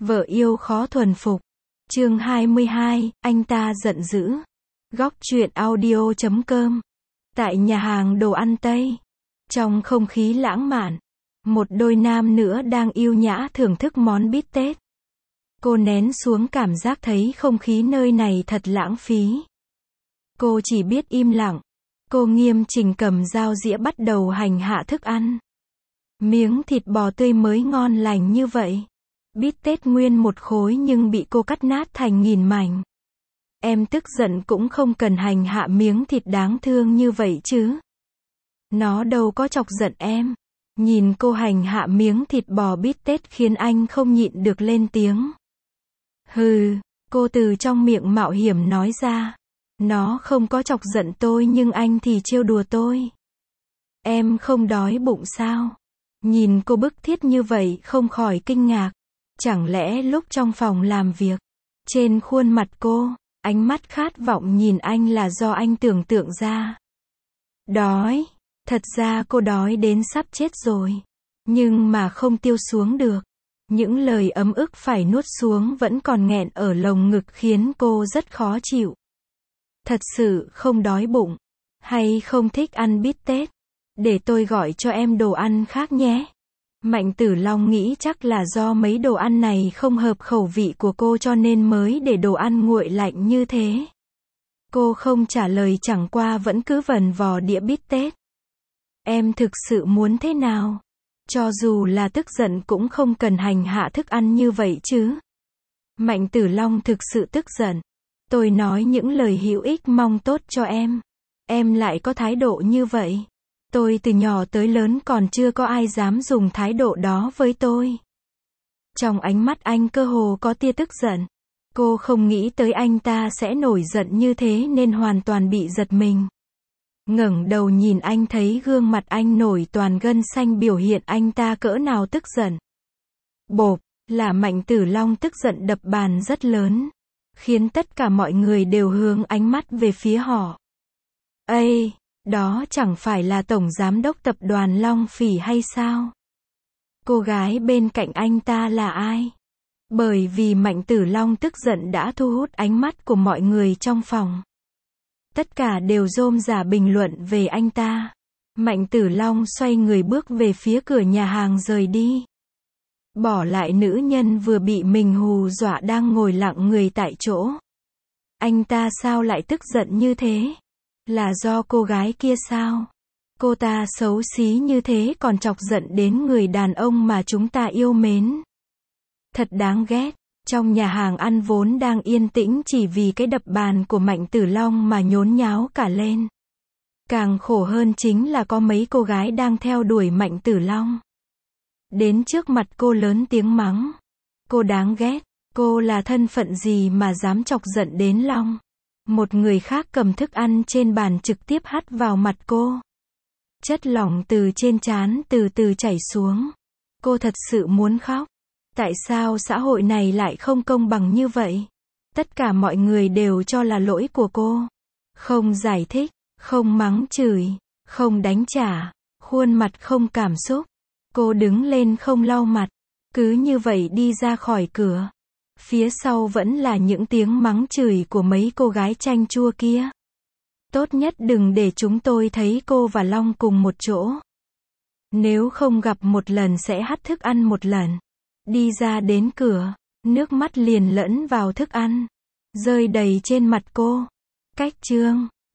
Vợ yêu khó thuần phục. Chương 22, anh ta giận dữ. Góc truyện audio.com. Tại nhà hàng đồ ăn Tây. Trong không khí lãng mạn, một đôi nam nữ đang yêu nhã thưởng thức món bít tết. Cô nén xuống cảm giác thấy không khí nơi này thật lãng phí. Cô chỉ biết im lặng. Cô nghiêm chỉnh cầm dao dĩa bắt đầu hành hạ thức ăn. Miếng thịt bò tươi mới ngon lành như vậy. Bít tết nguyên một khối nhưng bị cô cắt nát thành nghìn mảnh. Em tức giận cũng không cần hành hạ miếng thịt đáng thương như vậy chứ. Nó đâu có chọc giận em. Nhìn cô hành hạ miếng thịt bò bít tết khiến anh không nhịn được lên tiếng. Hừ, cô từ trong miệng mạo hiểm nói ra. Nó không có chọc giận tôi nhưng anh thì trêu đùa tôi. Em không đói bụng sao? Nhìn cô bức thiết như vậy không khỏi kinh ngạc. Chẳng lẽ lúc trong phòng làm việc, trên khuôn mặt cô, ánh mắt khát vọng nhìn anh là do anh tưởng tượng ra. Đói, thật ra cô đói đến sắp chết rồi. Nhưng mà không tiêu xuống được. Những lời ấm ức phải nuốt xuống vẫn còn nghẹn ở lồng ngực khiến cô rất khó chịu. Thật sự không đói bụng, hay không thích ăn bít tết? Để tôi gọi cho em đồ ăn khác nhé. Mạnh Tử Long nghĩ chắc là do mấy đồ ăn này không hợp khẩu vị của cô cho nên mới để đồ ăn nguội lạnh như thế. Cô không trả lời chẳng qua vẫn cứ vần vò đĩa bít tết. Em thực sự muốn thế nào? Cho dù là tức giận cũng không cần hành hạ thức ăn như vậy chứ. Mạnh Tử Long thực sự tức giận. Tôi nói những lời hữu ích mong tốt cho em. Em lại có thái độ như vậy. Tôi từ nhỏ tới lớn còn chưa có ai dám dùng thái độ đó với tôi. Trong ánh mắt anh cơ hồ có tia tức giận. Cô không nghĩ tới anh ta sẽ nổi giận như thế nên hoàn toàn bị giật mình. Ngẩng đầu nhìn anh thấy gương mặt anh nổi toàn gân xanh biểu hiện anh ta cỡ nào tức giận. Bộp, là Mạnh Tử Long tức giận đập bàn rất lớn. Khiến tất cả mọi người đều hướng ánh mắt về phía họ. Ây! Đó chẳng phải là tổng giám đốc tập đoàn Long Phỉ hay sao? Cô gái bên cạnh anh ta là ai? Bởi vì Mạnh Tử Long tức giận đã thu hút ánh mắt của mọi người trong phòng. Tất cả đều rôm rả bình luận về anh ta. Mạnh Tử Long xoay người bước về phía cửa nhà hàng rời đi. Bỏ lại nữ nhân vừa bị mình hù dọa đang ngồi lặng người tại chỗ. Anh ta sao lại tức giận như thế? Là do cô gái kia sao? Cô ta xấu xí như thế còn chọc giận đến người đàn ông mà chúng ta yêu mến. Thật đáng ghét. Trong nhà hàng ăn vốn đang yên tĩnh chỉ vì cái đập bàn của Mạnh Tử Long mà nhốn nháo cả lên. Càng khổ hơn chính là có mấy cô gái đang theo đuổi Mạnh Tử Long. Đến trước mặt cô lớn tiếng mắng. Cô đáng ghét. Cô là thân phận gì mà dám chọc giận đến Long? Một người khác cầm thức ăn trên bàn trực tiếp hắt vào mặt cô. Chất lỏng từ trên trán từ từ chảy xuống. Cô thật sự muốn khóc. Tại sao xã hội này lại không công bằng như vậy? Tất cả mọi người đều cho là lỗi của cô. Không giải thích, không mắng chửi, không đánh trả, khuôn mặt không cảm xúc. Cô đứng lên không lau mặt. Cứ như vậy đi ra khỏi cửa. Phía sau vẫn là những tiếng mắng chửi của mấy cô gái chanh chua kia. Tốt nhất đừng để chúng tôi thấy cô và Long cùng một chỗ. Nếu không gặp một lần sẽ hắt thức ăn một lần. Đi ra đến cửa, nước mắt liền lẫn vào thức ăn. Rơi đầy trên mặt cô. Cách chương